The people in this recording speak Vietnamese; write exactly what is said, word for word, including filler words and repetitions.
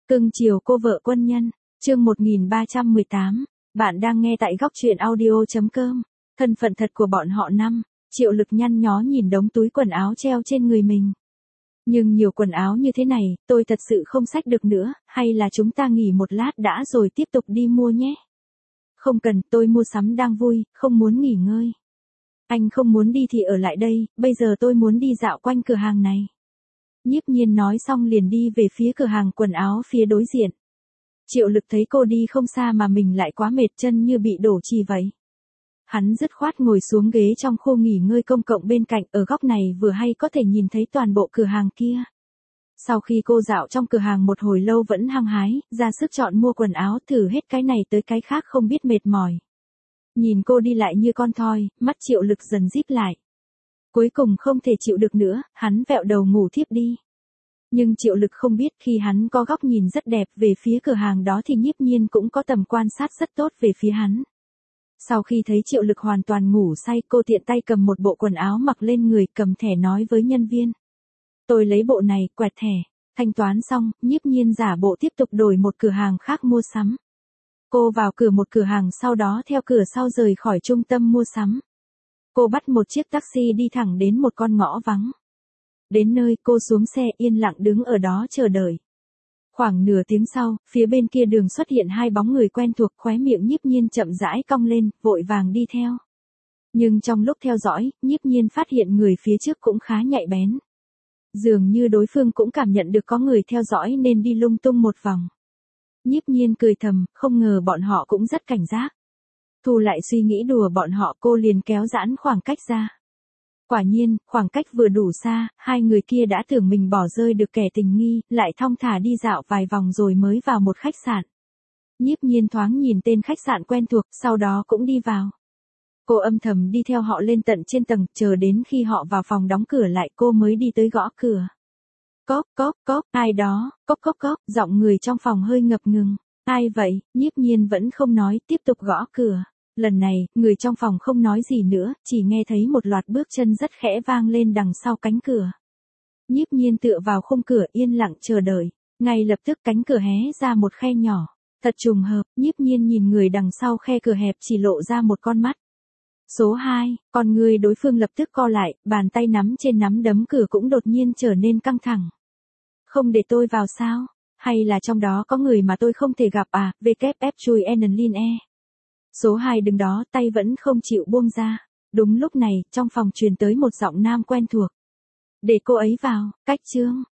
Cưng chiều cô vợ quân nhân, chương một nghìn ba trăm mười tám, bạn đang nghe tại góc truyện audio.com. Thân phận thật của bọn họ năm, Triệu Lực nhăn nhó nhìn đống túi quần áo treo trên người mình. Nhưng nhiều quần áo như thế này, tôi thật sự không xách được nữa, hay là chúng ta nghỉ một lát đã rồi tiếp tục đi mua nhé. Không cần, tôi mua sắm đang vui, không muốn nghỉ ngơi. Anh không muốn đi thì ở lại đây, bây giờ tôi muốn đi dạo quanh cửa hàng này. Nhiếp Nhiên nói xong liền đi về phía cửa hàng quần áo phía đối diện. Triệu Lực thấy cô đi không xa mà mình lại quá mệt, chân như bị đổ chì vậy. Hắn dứt khoát ngồi xuống ghế trong khu nghỉ ngơi công cộng bên cạnh, ở góc này vừa hay có thể nhìn thấy toàn bộ cửa hàng kia. Sau khi cô dạo trong cửa hàng một hồi lâu vẫn hăng hái, ra sức chọn mua quần áo, thử hết cái này tới cái khác không biết mệt mỏi. Nhìn cô đi lại như con thoi, mắt Triệu Lực dần díp lại. Cuối cùng không thể chịu được nữa, hắn vẹo đầu ngủ thiếp đi. Nhưng Triệu Lực không biết khi hắn có góc nhìn rất đẹp về phía cửa hàng đó thì Nhiếp Nhiên cũng có tầm quan sát rất tốt về phía hắn. Sau khi thấy Triệu Lực hoàn toàn ngủ say, cô tiện tay cầm một bộ quần áo mặc lên người, cầm thẻ nói với nhân viên. Tôi lấy bộ này, quẹt thẻ. Thanh toán xong, Nhiếp Nhiên giả bộ tiếp tục đổi một cửa hàng khác mua sắm. Cô vào cửa một cửa hàng, sau đó theo cửa sau rời khỏi trung tâm mua sắm. Cô bắt một chiếc taxi đi thẳng đến một con ngõ vắng. Đến nơi, cô xuống xe yên lặng đứng ở đó chờ đợi. Khoảng nửa tiếng sau, phía bên kia đường xuất hiện hai bóng người quen thuộc, khóe miệng Nhiếp Nhiên chậm rãi cong lên, vội vàng đi theo. Nhưng trong lúc theo dõi, Nhiếp Nhiên phát hiện người phía trước cũng khá nhạy bén. Dường như đối phương cũng cảm nhận được có người theo dõi nên đi lung tung một vòng. Nhiếp Nhiên cười thầm, không ngờ bọn họ cũng rất cảnh giác. Thu lại suy nghĩ đùa bọn họ, cô liền kéo giãn khoảng cách ra. Quả nhiên, khoảng cách vừa đủ xa, hai người kia đã tưởng mình bỏ rơi được kẻ tình nghi, lại thong thả đi dạo vài vòng rồi mới vào một khách sạn. Nhiếp Nhiên thoáng nhìn tên khách sạn quen thuộc, sau đó cũng đi vào. Cô âm thầm đi theo họ lên tận trên tầng, chờ đến khi họ vào phòng đóng cửa lại cô mới đi tới gõ cửa. Cóp cóp cóp, ai đó, cóp cóp cóp, giọng người trong phòng hơi ngập ngừng. Ai vậy? Nhiếp Nhiên vẫn không nói, tiếp tục gõ cửa. Lần này, người trong phòng không nói gì nữa, chỉ nghe thấy một loạt bước chân rất khẽ vang lên đằng sau cánh cửa. Nhiếp Nhiên tựa vào khung cửa yên lặng chờ đợi. Ngay lập tức cánh cửa hé ra một khe nhỏ. Thật trùng hợp, Nhiếp Nhiên nhìn người đằng sau khe cửa hẹp chỉ lộ ra một con mắt. Số hai, con người đối phương lập tức co lại, bàn tay nắm trên nắm đấm cửa cũng đột nhiên trở nên căng thẳng. Không để tôi vào sao? Hay là trong đó có người mà tôi không thể gặp à? vê kép ép chui Enlin E. Số hai đứng đó, tay vẫn không chịu buông ra. Đúng lúc này, trong phòng truyền tới một giọng nam quen thuộc. Để cô ấy vào, cách trương.